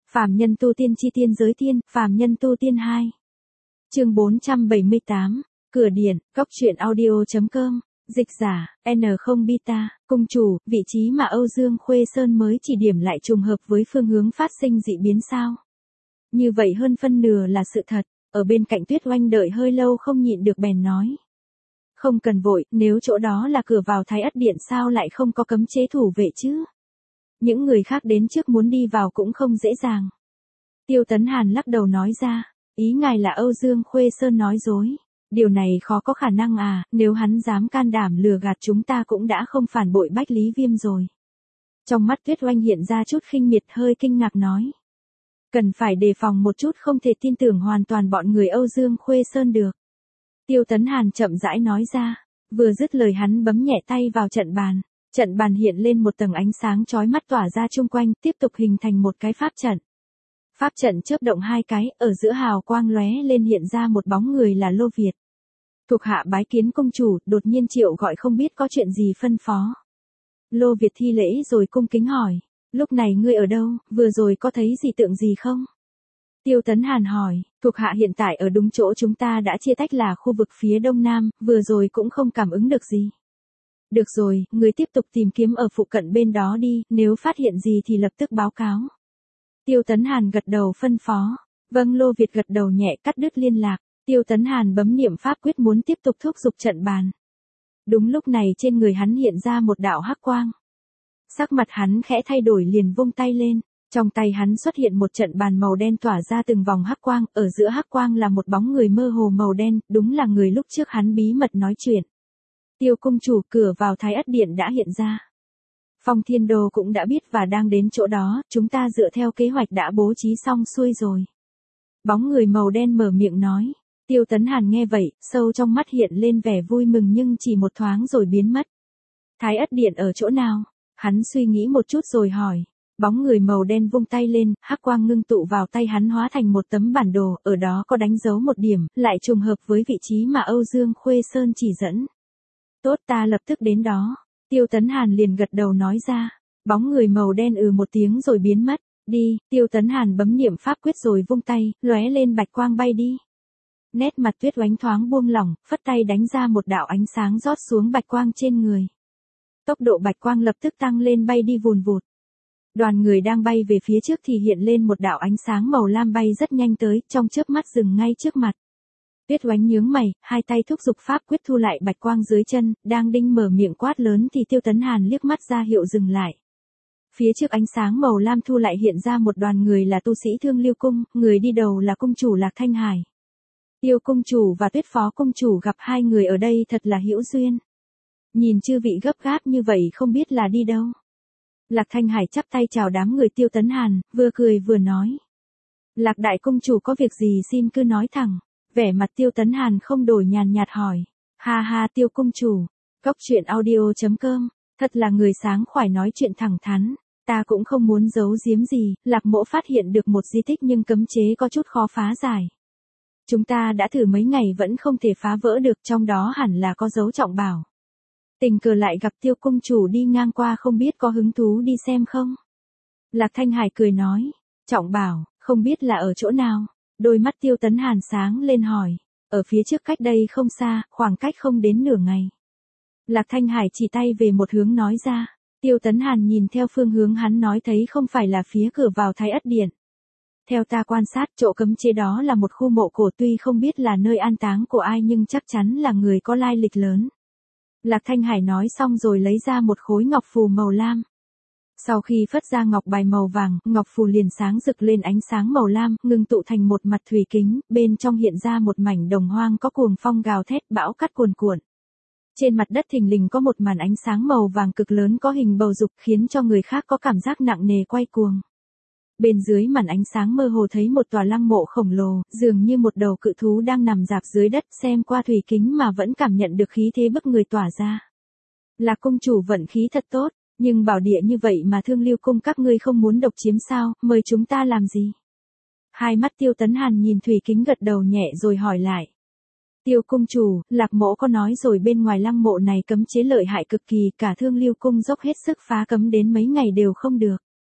Phàm nhân tu tiên chi tiên giới tiên, phàm nhân tu tiên 2. Chương 478, Cửa Điện, Cóc truyện audio.com, dịch giả, N0 Beta, cung chủ, vị trí mà Âu Dương Khuê Sơn mới chỉ điểm lại trùng hợp với phương hướng phát sinh dị biến sao. Như vậy hơn phân nửa là sự thật, ở bên cạnh Tuyết Oanh đợi hơi lâu không nhịn được bèn nói. Không cần vội, nếu chỗ đó là cửa vào Thái Ất Điện sao lại không có cấm chế thủ vệ chứ? Những người khác đến trước muốn đi vào cũng không dễ dàng. Tiêu Tấn Hàn lắc đầu nói ra, ý ngài là Âu Dương Khuê Sơn nói dối. Điều này khó có khả năng à, nếu hắn dám can đảm lừa gạt chúng ta cũng đã không phản bội Bách Lý Viêm rồi. Trong mắt Tuyết Oanh hiện ra chút khinh miệt, hơi kinh ngạc nói. Cần phải đề phòng một chút, không thể tin tưởng hoàn toàn bọn người Âu Dương Khuê Sơn được. Tiêu Tấn Hàn chậm rãi nói ra, vừa dứt lời hắn bấm nhẹ tay vào trận bàn. Trận bàn hiện lên một tầng ánh sáng chói mắt tỏa ra chung quanh, tiếp tục hình thành một cái pháp trận. Pháp trận chớp động hai cái, ở giữa hào quang lóe lên hiện ra một bóng người là Lô Việt. Thuộc hạ bái kiến công chủ, đột nhiên triệu gọi không biết có chuyện gì phân phó. Lô Việt thi lễ rồi cung kính hỏi, lúc này ngươi ở đâu, vừa rồi có thấy dị tượng gì không? Tiêu Tấn Hàn hỏi, thuộc hạ hiện tại ở đúng chỗ chúng ta đã chia tách là khu vực phía đông nam, vừa rồi cũng không cảm ứng được gì. Được rồi, người tiếp tục tìm kiếm ở phụ cận bên đó đi, nếu phát hiện gì thì lập tức báo cáo. Tiêu Tấn Hàn gật đầu phân phó. Vâng, Lô Việt gật đầu nhẹ, cắt đứt liên lạc. Tiêu Tấn Hàn bấm niệm pháp quyết muốn tiếp tục thúc giục trận bàn. Đúng lúc này trên người hắn hiện ra một đạo hắc quang. Sắc mặt hắn khẽ thay đổi liền vung tay lên. Trong tay hắn xuất hiện một trận bàn màu đen tỏa ra từng vòng hắc quang, ở giữa hắc quang là một bóng người mơ hồ màu đen, đúng là người lúc trước hắn bí mật nói chuyện. Tiêu cung chủ, cửa vào Thái Ất Điện đã hiện ra. Phong Thiên Đồ cũng đã biết và đang đến chỗ đó, chúng ta dựa theo kế hoạch đã bố trí xong xuôi rồi. Bóng người màu đen mở miệng nói. Tiêu Tấn Hàn nghe vậy, sâu trong mắt hiện lên vẻ vui mừng nhưng chỉ một thoáng rồi biến mất. Thái Ất Điện ở chỗ nào? Hắn suy nghĩ một chút rồi hỏi. Bóng người màu đen vung tay lên, hắc quang ngưng tụ vào tay hắn hóa thành một tấm bản đồ, ở đó có đánh dấu một điểm, lại trùng hợp với vị trí mà Âu Dương Khuê Sơn chỉ dẫn. Tốt, ta lập tức đến đó. Tiêu Tấn Hàn liền gật đầu nói ra. Bóng người màu đen một tiếng rồi biến mất. Đi, Tiêu Tấn Hàn bấm niệm pháp quyết rồi vung tay, lóe lên bạch quang bay đi. Nét mặt Tuyết Oánh thoáng buông lỏng, phất tay đánh ra một đạo ánh sáng rót xuống bạch quang trên người. Tốc độ bạch quang lập tức tăng lên bay đi vùn vụt. Đoàn người đang bay về phía trước thì hiện lên một đạo ánh sáng màu lam bay rất nhanh tới, trong chớp mắt dừng ngay trước mặt. Tuyết Oánh nhướng mày, hai tay thúc giục pháp quyết thu lại bạch quang dưới chân, đang định mở miệng quát lớn thì Tiêu Tấn Hàn liếc mắt ra hiệu dừng lại. Phía trước ánh sáng màu lam thu lại hiện ra một đoàn người là tu sĩ Thương Lưu Cung, người đi đầu là cung chủ Lạc Thanh Hải. Tiêu cung chủ và Tuyết phó cung chủ gặp hai người ở đây thật là hữu duyên. Nhìn chư vị gấp gáp như vậy không biết là đi đâu. Lạc Thanh Hải chắp tay chào đám người Tiêu Tấn Hàn, vừa cười vừa nói. Lạc đại cung chủ có việc gì xin cứ nói thẳng. Vẻ mặt Tiêu Tấn Hàn không đổi nhàn nhạt hỏi. Ha ha, Tiêu cung chủ. Cóc truyện audio.com, thật là người sáng khoải nói chuyện thẳng thắn. Ta cũng không muốn giấu giếm gì, Lạc mỗ phát hiện được một di tích nhưng cấm chế có chút khó phá giải. Chúng ta đã thử mấy ngày vẫn không thể phá vỡ được, trong đó hẳn là có dấu trọng bảo. Tình cờ lại gặp Tiêu cung chủ đi ngang qua, không biết có hứng thú đi xem không? Lạc Thanh Hải cười nói. Trọng bảo, không biết là ở chỗ nào? Đôi mắt Tiêu Tấn Hàn sáng lên hỏi. Ở phía trước cách đây không xa, khoảng cách không đến nửa ngày. Lạc Thanh Hải chỉ tay về một hướng nói ra. Tiêu Tấn Hàn nhìn theo phương hướng hắn nói thấy không phải là phía cửa vào Thái Ất Điện. Theo ta quan sát, chỗ cấm chế đó là một khu mộ cổ, tuy không biết là nơi an táng của ai nhưng chắc chắn là người có lai lịch lớn. Lạc Thanh Hải nói xong rồi lấy ra một khối ngọc phù màu lam. Sau khi phất ra ngọc bài màu vàng, ngọc phù liền sáng rực lên ánh sáng màu lam, ngưng tụ thành một mặt thủy kính, bên trong hiện ra một mảnh đồng hoang có cuồng phong gào thét, bão cát cuồn cuộn. Trên mặt đất thình lình có một màn ánh sáng màu vàng cực lớn có hình bầu dục khiến cho người khác có cảm giác nặng nề quay cuồng. Bên dưới màn ánh sáng mơ hồ thấy một tòa lăng mộ khổng lồ, dường như một đầu cự thú đang nằm rạp dưới đất, xem qua thủy kính mà vẫn cảm nhận được khí thế bức người tỏa ra. Lạc cung chủ vận khí thật tốt, nhưng bảo địa như vậy mà Thương Lưu Cung các ngươi không muốn độc chiếm sao, mời chúng ta làm gì? Hai mắt Tiêu Tấn Hàn nhìn thủy kính gật đầu nhẹ rồi hỏi lại. Tiêu cung chủ, Lạc mỗ có nói rồi, bên ngoài lăng mộ này cấm chế lợi hại cực kỳ, cả Thương Lưu Cung dốc hết sức phá cấm đến mấy ngày đều không được.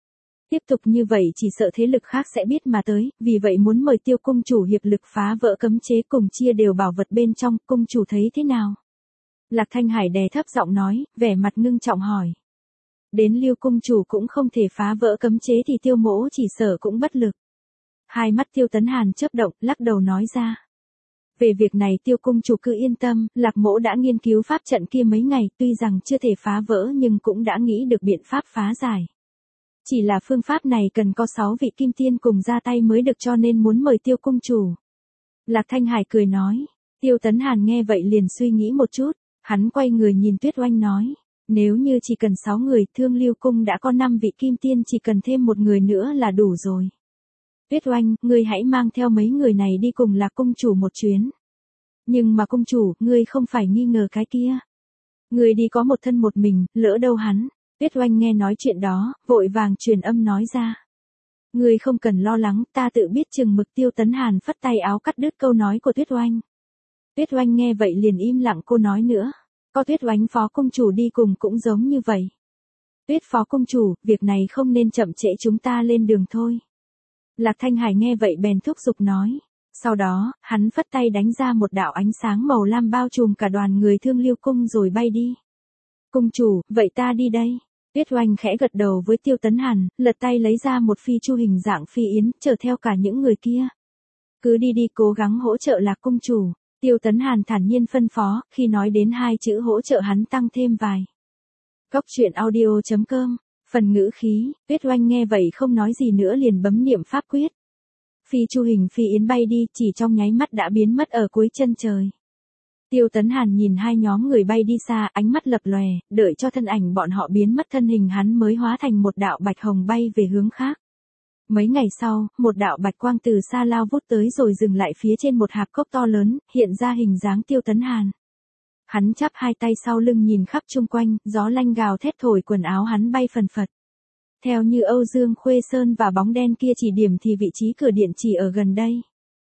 Tiếp tục như vậy chỉ sợ thế lực khác sẽ biết mà tới, vì vậy muốn mời Tiêu cung chủ hiệp lực phá vỡ cấm chế cùng chia đều bảo vật bên trong, cung chủ thấy thế nào? Lạc Thanh Hải đè thấp giọng nói, vẻ mặt ngưng trọng hỏi. Đến Lưu cung chủ cũng không thể phá vỡ cấm chế thì Tiêu mỗ chỉ sợ cũng bất lực. Hai mắt Tiêu Tấn Hàn chớp động, lắc đầu nói ra. Về việc này Tiêu cung chủ cứ yên tâm, Lạc mỗ đã nghiên cứu pháp trận kia mấy ngày, tuy rằng chưa thể phá vỡ nhưng cũng đã nghĩ được biện pháp phá giải. Chỉ là phương pháp này cần có 6 vị kim tiên cùng ra tay mới được, cho nên muốn mời Tiêu cung chủ. Lạc Thanh Hải cười nói. Tiêu Tấn Hàn nghe vậy liền suy nghĩ một chút, hắn quay người nhìn Tuyết Oanh nói. Nếu như chỉ cần 6 người, Thương Lưu cung đã có 5 vị kim tiên, chỉ cần thêm một người nữa là đủ rồi. Tuyết Oanh, ngươi hãy mang theo mấy người này đi cùng Lạc cung chủ một chuyến. Nhưng mà cung chủ, ngươi không phải nghi ngờ cái kia. Ngươi đi có một thân một mình, lỡ đâu hắn. Tuyết Oanh nghe nói chuyện đó, vội vàng truyền âm nói ra. Ngươi không cần lo lắng, ta tự biết chừng mực. Tiêu Tấn Hàn phất tay áo cắt đứt câu nói của Tuyết Oanh. Tuyết Oanh nghe vậy liền im lặng, cô nói nữa. Có Tuyết Oanh phó cung chủ đi cùng cũng giống như vậy. Tuyết phó cung chủ, việc này không nên chậm trễ, chúng ta lên đường thôi. Lạc Thanh Hải nghe vậy bèn thúc giục nói. Sau đó, hắn phất tay đánh ra một đạo ánh sáng màu lam bao trùm cả đoàn người Thương Lưu cung rồi bay đi. Cung chủ, vậy ta đi đây. Tuyết Oanh khẽ gật đầu với Tiêu Tấn Hàn, lật tay lấy ra một phi chu hình dạng phi yến, chở theo cả những người kia. Cứ đi đi, cố gắng hỗ trợ Lạc cung chủ. Tiêu Tấn Hàn thản nhiên phân phó, khi nói đến 2 chữ hỗ trợ hắn tăng thêm vài. Cóc truyện audio.com, phần ngữ khí. Tuyết Oanh nghe vậy không nói gì nữa liền bấm niệm pháp quyết. Phi chu hình phi yến bay đi, chỉ trong nháy mắt đã biến mất ở cuối chân trời. Tiêu Tấn Hàn nhìn hai nhóm người bay đi xa, ánh mắt lập lòe, đợi cho thân ảnh bọn họ biến mất thân hình hắn mới hóa thành một đạo bạch hồng bay về hướng khác. Mấy ngày sau, một đạo bạch quang từ xa lao vút tới rồi dừng lại phía trên một hạp cốc to lớn, hiện ra hình dáng Tiêu Tấn Hàn. Hắn chắp hai tay sau lưng nhìn khắp chung quanh, gió lanh gào thét thổi quần áo hắn bay phần phật. Theo như Âu Dương Khuê Sơn và bóng đen kia chỉ điểm thì vị trí cửa điện chỉ ở gần đây.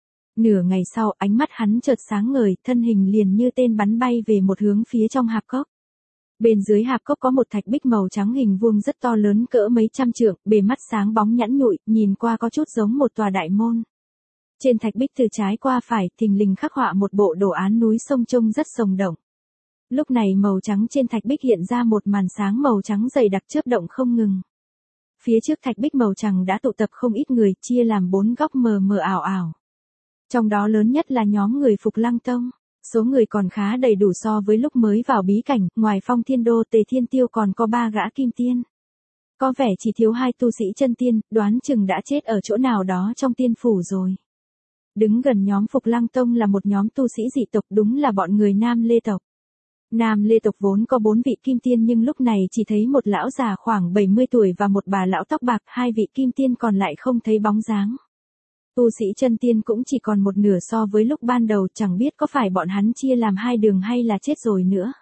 Nửa ngày sau, ánh mắt hắn chợt sáng ngời, thân hình liền như tên bắn bay về một hướng phía trong hạp cốc. Bên dưới hạp cốc có một thạch bích màu trắng hình vuông rất to lớn cỡ mấy trăm trượng, bề mắt sáng bóng nhẵn nhụi, nhìn qua có chút giống một tòa đại môn. Trên thạch bích từ trái qua phải, thình lình khắc họa một bộ đồ án núi sông trông rất sống động. Lúc này màu trắng trên thạch bích hiện ra một màn sáng màu trắng dày đặc chớp động không ngừng. Phía trước thạch bích màu trắng đã tụ tập không ít người, chia làm 4 góc mờ mờ ảo ảo. Trong đó lớn nhất là nhóm người Phục Lăng Tông. Số người còn khá đầy đủ so với lúc mới vào bí cảnh, ngoài Phong Thiên Đô Tề Thiên Tiêu còn có 3 gã kim tiên. Có vẻ chỉ thiếu 2 tu sĩ chân tiên, đoán chừng đã chết ở chỗ nào đó trong tiên phủ rồi. Đứng gần nhóm Phục Lăng Tông là một nhóm tu sĩ dị tộc, đúng là bọn người Nam Lê tộc. Nam Lê tộc vốn có 4 vị kim tiên nhưng lúc này chỉ thấy một lão già khoảng 70 tuổi và một bà lão tóc bạc, 2 vị kim tiên còn lại không thấy bóng dáng. Tu sĩ chân tiên cũng chỉ còn một nửa so với lúc ban đầu, chẳng biết có phải bọn hắn chia làm 2 đường hay là chết rồi nữa.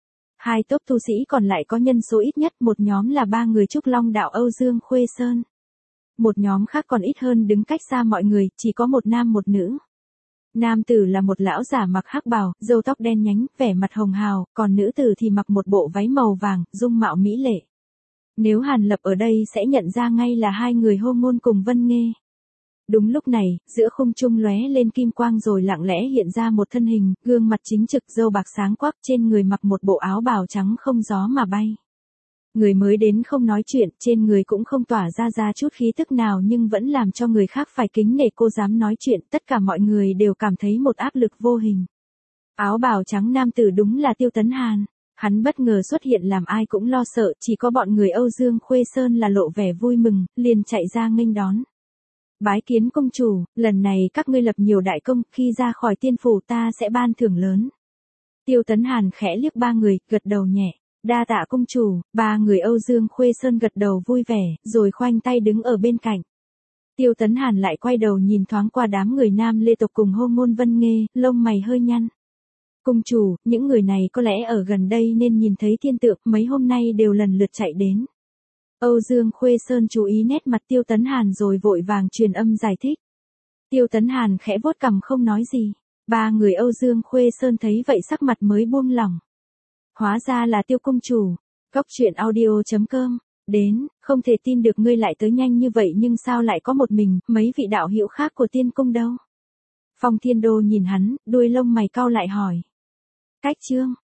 2 tốp tu sĩ còn lại có nhân số ít nhất, một nhóm là 3 người Trúc Long đạo Âu Dương Khuê Sơn. Một nhóm khác còn ít hơn, đứng cách xa mọi người, chỉ có một nam một nữ. Nam tử là một lão giả mặc hắc bào, râu tóc đen nhánh, vẻ mặt hồng hào, còn nữ tử thì mặc một bộ váy màu vàng, dung mạo mỹ lệ. Nếu Hàn Lập ở đây sẽ nhận ra ngay là 2 người Hô Ngôn cùng Vân Nghê. Đúng lúc này, giữa khung trung lóe lên kim quang rồi lặng lẽ hiện ra một thân hình, gương mặt chính trực, râu bạc sáng quắc, trên người mặc một bộ áo bào trắng không gió mà bay. Người mới đến không nói chuyện, trên người cũng không tỏa ra chút khí tức nào nhưng vẫn làm cho người khác phải kính nể cô dám nói chuyện, tất cả mọi người đều cảm thấy một áp lực vô hình. Áo bào trắng nam tử đúng là Tiêu Tấn Hàn. Hắn bất ngờ xuất hiện làm ai cũng lo sợ, chỉ có bọn người Âu Dương Khuê Sơn là lộ vẻ vui mừng, liền chạy ra nghênh đón. Bái kiến công chủ, lần này các ngươi lập nhiều đại công, khi ra khỏi tiên phủ ta sẽ ban thưởng lớn. Tiêu Tấn Hàn khẽ liếc 3 người, gật đầu nhẹ. Đa tạ công chủ. 3 người Âu Dương Khuê Sơn gật đầu vui vẻ, rồi khoanh tay đứng ở bên cạnh. Tiêu Tấn Hàn lại quay đầu nhìn thoáng qua đám người Nam Lê tộc cùng Hô Ngôn Vân Nghê, lông mày hơi nhăn. Công chủ, những người này có lẽ ở gần đây nên nhìn thấy thiên tượng, mấy hôm nay đều lần lượt chạy đến. Âu Dương Khuê Sơn chú ý nét mặt Tiêu Tấn Hàn rồi vội vàng truyền âm giải thích. Tiêu Tấn Hàn khẽ vuốt cằm không nói gì. 3 người Âu Dương Khuê Sơn thấy vậy sắc mặt mới buông lỏng. Hóa ra là Tiêu công chủ. Cóc truyện audio.com Đến, không thể tin được ngươi lại tới nhanh như vậy nhưng sao lại có một mình, mấy vị đạo hữu khác của tiên cung đâu? Phong Thiên Đô nhìn hắn, đuôi lông mày cau lại hỏi. Cách Trương,